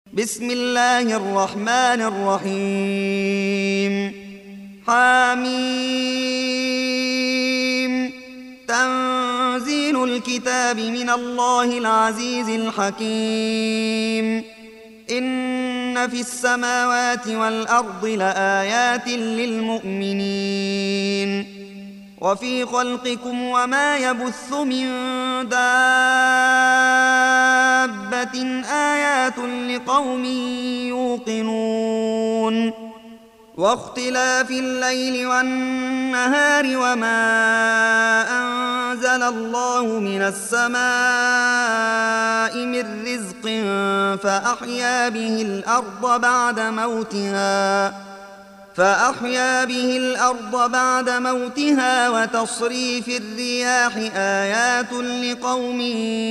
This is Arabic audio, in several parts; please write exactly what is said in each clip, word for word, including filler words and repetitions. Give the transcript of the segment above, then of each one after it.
بسم الله الرحمن الرحيم. حميم. تنزيل الكتاب من الله العزيز الحكيم. إن في السماوات والأرض لآيات للمؤمنين وفي خلقكم وما يبث من دابة آيات لقوم يوقنون واختلاف الليل والنهار وما أنزل الله من السماء من رزق فأحيا به الأرض بعد موتها فأحيا به الأرض بعد موتها وتصريف الرياح آيات لقوم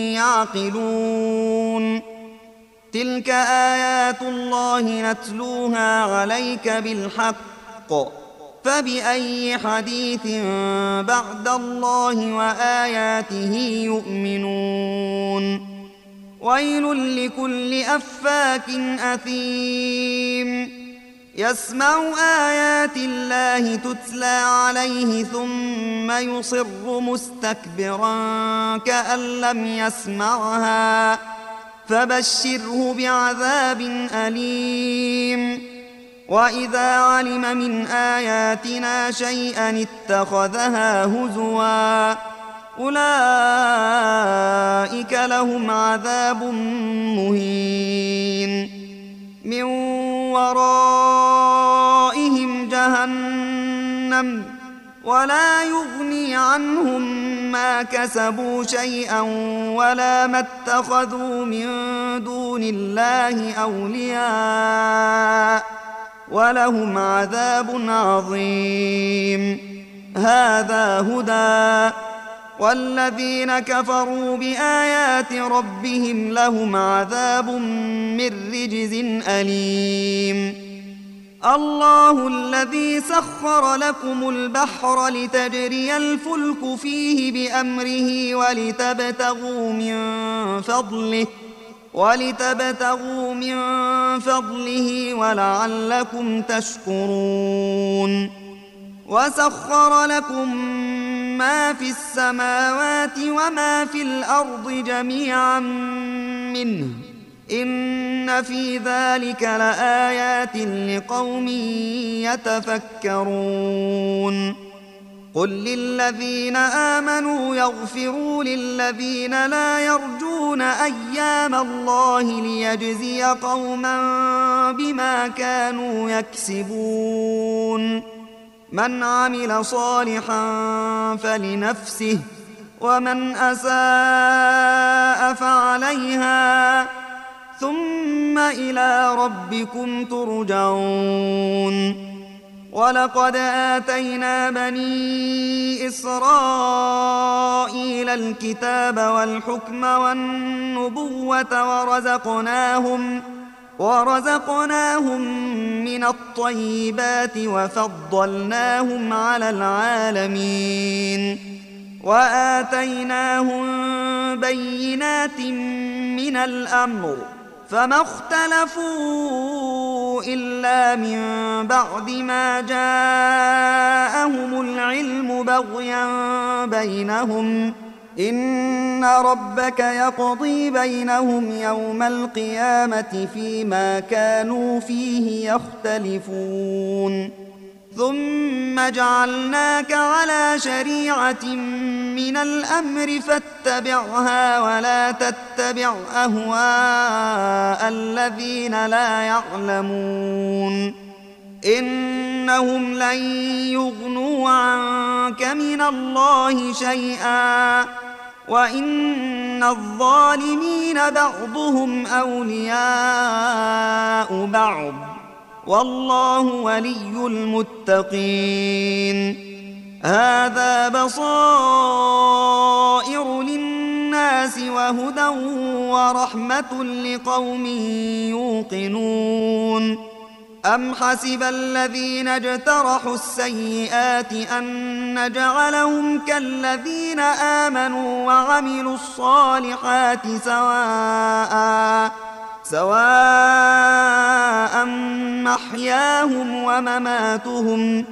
يعقلون تلك آيات الله نتلوها عليك بالحق فبأي حديث بعد الله وآياته يؤمنون ويل لكل أفاك أثيم يسمع آيات الله تتلى عليه ثم يصر مستكبرا كأن لم يسمعها فبشره بعذاب أليم وإذا علم من آياتنا شيئا اتخذها هزوا أولئك لهم عذاب مهين من ورائهم جهنم ولا يغني عنهم ما كسبوا شيئا ولا ما اتخذوا من دون الله أولياء ولهم عذاب عظيم هذا هدى والذين كفروا بآيات ربهم لهم عذاب من رجز أليم الله الذي سخر لكم البحر لتجري الفلك فيه بأمره ولتبتغوا من فضله ولتبتغوا من فضله ولعلكم تشكرون وسخر لكم ما في السماوات وما في الأرض جميعا منه إن في ذلك لآيات لقوم يتفكرون قل للذين آمنوا يغفروا للذين لا يرجون أيام الله ليجزي قوما بما كانوا يكسبون من عمل صالحا فلنفسه ومن أساء فعليها ثم إلى ربكم ترجعون ولقد آتينا بني إسرائيل الكتاب والحكم والنبوة ورزقناهم ورزقناهم من الطيبات وفضلناهم على العالمين وآتيناهم بينات من الأمر فما اختلفوا إلا من بعد ما جاءهم العلم بغيا بينهم إن ربك يقضي بينهم يوم القيامة فيما كانوا فيه يختلفون ثم جعلناك على شريعة من الأمر فاتبعها ولا تتبع أهواء الذين لا يعلمون إنهم لن يغنوا عنك من الله شيئا وإن الظالمين بعضهم أولياء بعض والله ولي المتقين هذا بصائر للناس وهدى ورحمة لقوم يوقنون أم حسب الذين اجترحوا السيئات أن نجعلهم كالذين آمنوا وعملوا الصالحات سواء سواء محياهم ومماتهم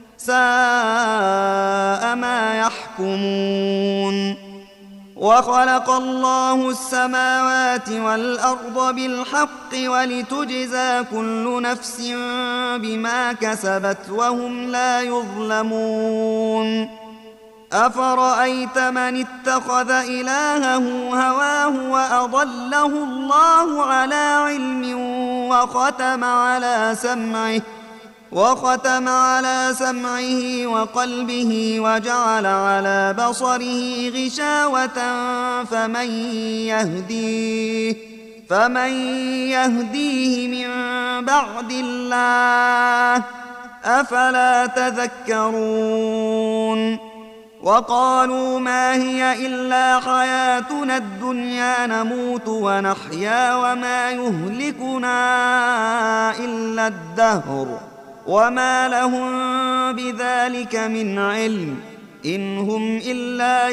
ساء ما يحكمون. وخلق الله السماوات والأرض بالحق ولتجزى كل نفس بما كسبت وهم لا يظلمون. أفرأيت من اتخذ إلهه هواه وأضله الله على علم وختم على سمعه وختم على سمعه وقلبه وجعل على بصره غشاوة فمن يهديه فمن يهديه من بعد الله أفلا تذكرون. وقالوا ما هي إلا حياتنا الدنيا نموت ونحيا وما يهلكنا إلا الدهر وما لهم بذلك من علم إن هم إلا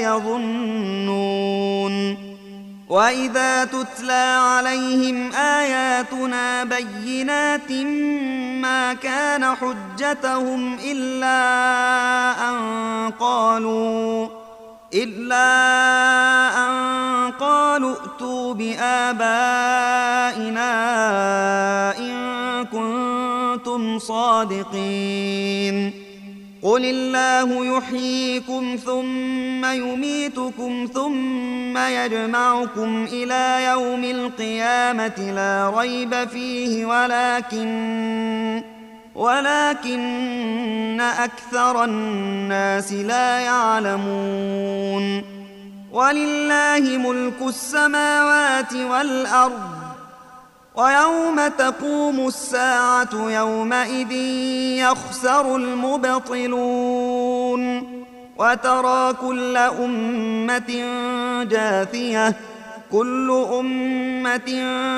يظنون. وإذا تتلى عليهم آياتنا بينات ما كان حجتهم إلا أن قالوا إلا أن قالوا ائتوا بآبائنا إن كنتم صادقين. قل الله يحييكم ثم يميتكم ثم يجمعكم إلى يوم القيامة لا ريب فيه ولكن ولكن أكثر الناس لا يعلمون. ولله ملك السماوات والأرض ويوم تقوم الساعة يومئذ يخسر المبطلون. وترى كل أمة جاثية كل أمة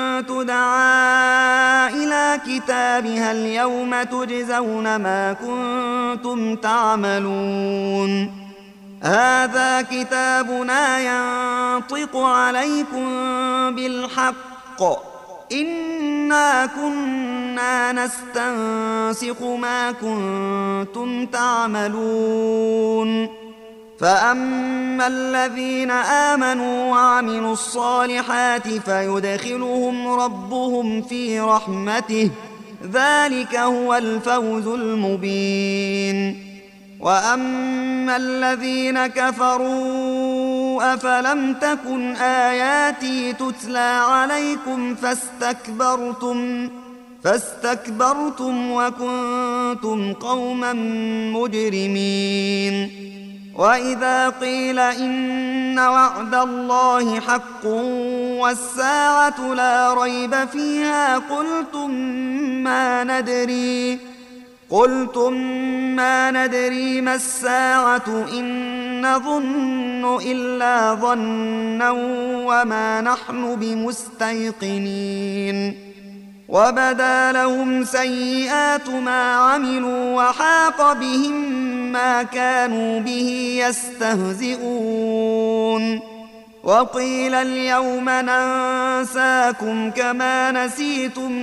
تدعى إلى كتابها اليوم تجزون ما كنتم تعملون. هذا كتابنا ينطق عليكم بالحق إنا كنا نستنسخ ما كنتم تعملون. فأما الذين آمنوا وعملوا الصالحات فيدخلهم ربهم في رحمته ذلك هو الفوز المبين. وأما الذين كفروا أفلم تكن آياتي تتلى عليكم فاستكبرتم فاستكبرتم وكنتم قوما مجرمين. وإذا قيل إن وعد الله حق والساعة لا ريب فيها قلتم ما ندري قلتم ما ندري ما الساعة إن نظن إلا ظنا وما نحن بمستيقنين. وبدا لهم سيئات ما عملوا وحاق بهم ما كانوا به يستهزئون. وقيل اليوم ننساكم كما نسيتم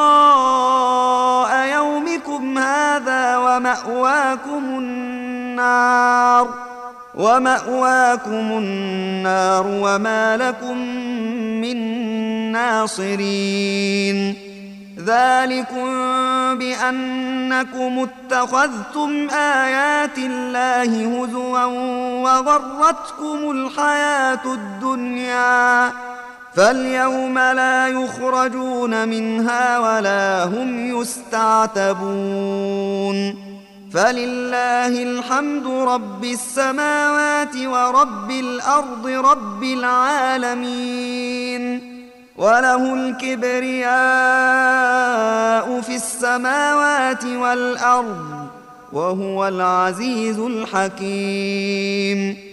لقاء يومكم هذا ومأواكم النار ومأواكم النار وما لكم من ناصرين. ذلكم بأنكم اتخذتم آيات الله هزوا وغرتكم الحياة الدنيا فاليوم لا يخرجون منها ولا هم يستعتبون. فلله الحمد رب السماوات ورب الأرض رب العالمين وله الكبرياء في السماوات والأرض وهو العزيز الحكيم.